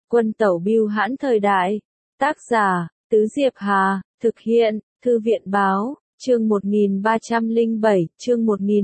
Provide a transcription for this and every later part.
Quân tẩu bưu hãn thời đại. Tác giả, Tứ Diệp Hà, thực hiện, Thư viện báo, chương 1307, chương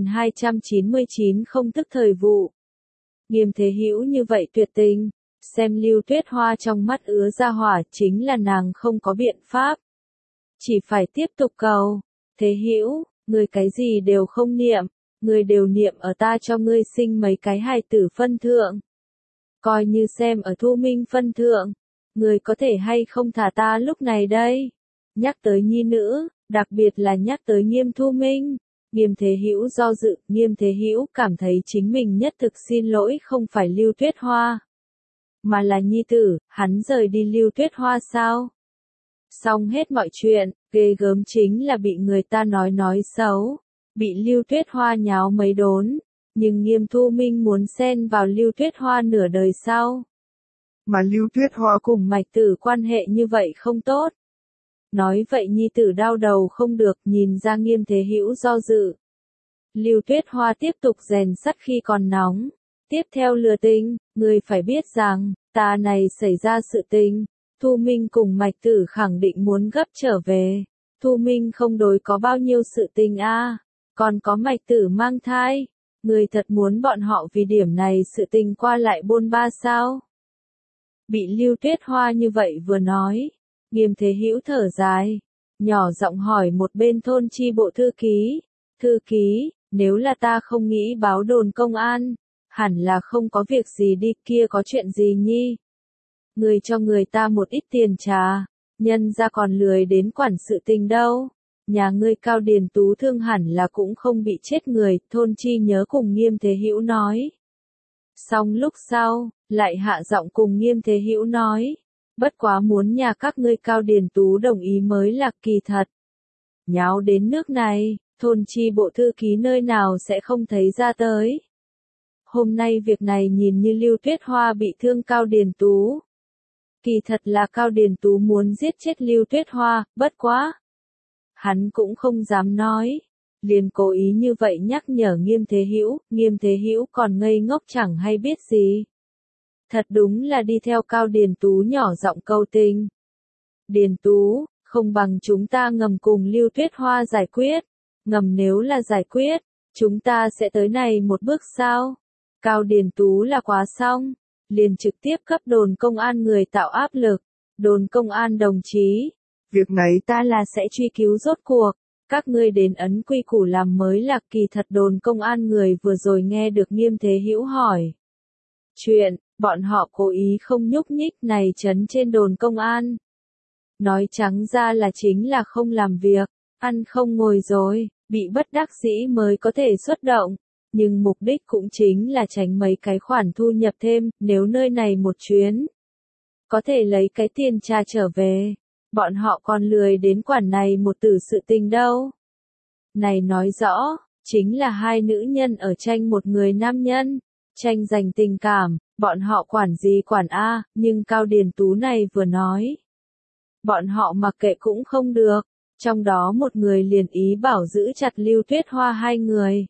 1299 không tức thời vụ. Nghiêm Thế Hữu như vậy tuyệt tình, xem Lưu Tuyết Hoa trong mắt ứa ra hỏa chính là nàng không có biện pháp. Chỉ phải tiếp tục cầu, Thế Hữu, ngươi cái gì đều không niệm, ngươi đều niệm ở ta cho ngươi sinh mấy cái hài tử phân thượng. Coi như xem ở Thu Minh phân thượng, ngươi có thể hay không thả ta lúc này đây. Nhắc tới nhi nữ, đặc biệt là nhắc tới Nghiêm Thu Minh. Nghiêm Thế Hữu do dự, Nghiêm Thế Hữu cảm thấy chính mình nhất thực xin lỗi không phải Lưu Tuyết Hoa, mà là nhi tử, hắn rời đi Lưu Tuyết Hoa sao? Xong hết mọi chuyện, ghê gớm chính là bị người ta nói xấu, bị Lưu Tuyết Hoa nháo mấy đốn, nhưng Nghiêm Thu Minh muốn xen vào Lưu Tuyết Hoa nửa đời sau. Mà Lưu Tuyết Hoa cùng Mạch Tử quan hệ như vậy không tốt. Nói vậy nhi tử đau đầu không được, nhìn ra Nghiêm Thế Hữu do dự. Lưu Tuyết Hoa tiếp tục rèn sắt khi còn nóng. Tiếp theo lừa tình, ngươi phải biết rằng, ta này xảy ra sự tình. Thu Minh cùng Mạch Tử khẳng định muốn gấp trở về. Thu Minh không đối có bao nhiêu sự tình a, còn có Mạch Tử mang thai. Ngươi thật muốn bọn họ vì điểm này sự tình qua lại bôn ba sao? Bị Lưu Tuyết Hoa như vậy vừa nói. Nghiêm Thế Hữu thở dài, nhỏ giọng hỏi một bên thôn chi bộ thư ký. Thư ký, nếu là ta không nghĩ báo đồn công an, hẳn là không có việc gì đi, kia có chuyện gì nhi? Người cho người ta một ít tiền trà, nhân ra còn lười đến quản sự tình đâu. Nhà ngươi Cao Điền Tú thương hẳn là cũng không bị chết người, thôn chi nhớ cùng Nghiêm Thế Hữu nói. Xong lúc sau, lại hạ giọng cùng Nghiêm Thế Hữu nói. Bất quá muốn nhà các ngươi Cao Điền Tú đồng ý mới là kỳ thật. Nháo đến nước này, thôn chi bộ thư ký nơi nào sẽ không thấy ra tới. Hôm nay việc này nhìn như Lưu Tuyết Hoa bị thương Cao Điền Tú. Kỳ thật là Cao Điền Tú muốn giết chết Lưu Tuyết Hoa, bất quá. Hắn cũng không dám nói. Liền cố ý như vậy nhắc nhở Nghiêm Thế Hữu, Nghiêm Thế Hữu còn ngây ngốc chẳng hay biết gì. Thật đúng là đi theo Cao Điền Tú nhỏ giọng câu tình. Điền Tú, không bằng chúng ta ngầm cùng Lưu Tuyết Hoa giải quyết. Ngầm nếu là giải quyết, chúng ta sẽ tới này một bước sao? Cao Điền Tú là quá xong, liền trực tiếp cấp đồn công an người tạo áp lực. Đồn công an đồng chí, việc này ta là sẽ truy cứu rốt cuộc. Các ngươi đến ấn quy củ làm mới là. Kỳ thật đồn công an người vừa rồi nghe được Nghiêm Thế Hữu hỏi chuyện, bọn họ cố ý không nhúc nhích này trấn trên đồn công an. Nói trắng ra là chính là không làm việc, ăn không ngồi rồi, bị bất đắc dĩ mới có thể xuất động. Nhưng mục đích cũng chính là tránh mấy cái khoản thu nhập thêm, nếu nơi này một chuyến có thể lấy cái tiền trà trở về, bọn họ còn lười đến quản này một tử sự tình đâu. Này nói rõ, chính là hai nữ nhân ở tranh một người nam nhân. Tranh giành tình cảm, bọn họ quản gì quản a, nhưng Cao Điền Tú này vừa nói. Bọn họ mặc kệ cũng không được, trong đó một người liền ý bảo giữ chặt Lưu Tuyết Hoa hai người.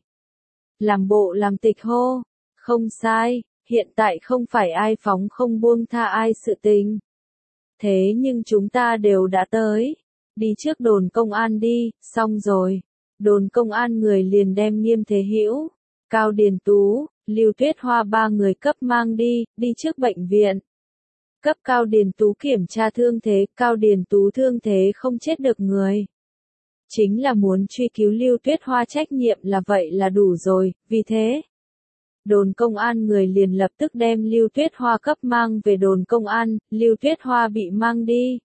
Làm bộ làm tịch hô, không sai, hiện tại không phải ai phóng không buông tha ai sự tình. Thế nhưng chúng ta đều đã tới, đi trước đồn công an đi, xong rồi. Đồn công an người liền đem Nghiêm Thế Hữu, Cao Điền Tú, Lưu Tuyết Hoa ba người cấp mang đi trước bệnh viện. Cấp Cao Điền Tú kiểm tra thương thế, Cao Điền Tú thương thế không chết được người. Chính là muốn truy cứu Lưu Tuyết Hoa trách nhiệm là vậy là đủ rồi, vì thế. Đồn công an người liền lập tức đem Lưu Tuyết Hoa cấp mang về đồn công an, Lưu Tuyết Hoa bị mang đi.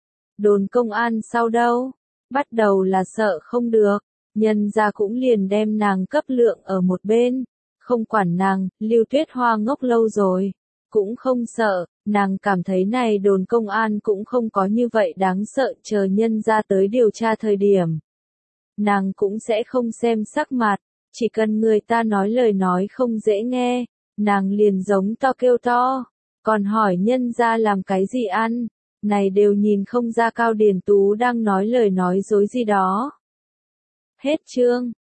Đồn công an sau đâu? Bắt đầu là sợ không được, nhân ra cũng liền đem nàng cấp lượng ở một bên. Không quản nàng, Lưu Tuyết Hoa ngốc lâu rồi, cũng không sợ, nàng cảm thấy này đồn công an cũng không có như vậy đáng sợ, chờ nhân ra tới điều tra thời điểm. Nàng cũng sẽ không xem sắc mặt, chỉ cần người ta nói lời nói không dễ nghe, nàng liền giống to kêu to, còn hỏi nhân ra làm cái gì ăn, này đều nhìn không ra Cao Điền Tú đang nói lời nói dối gì đó. Hết chương.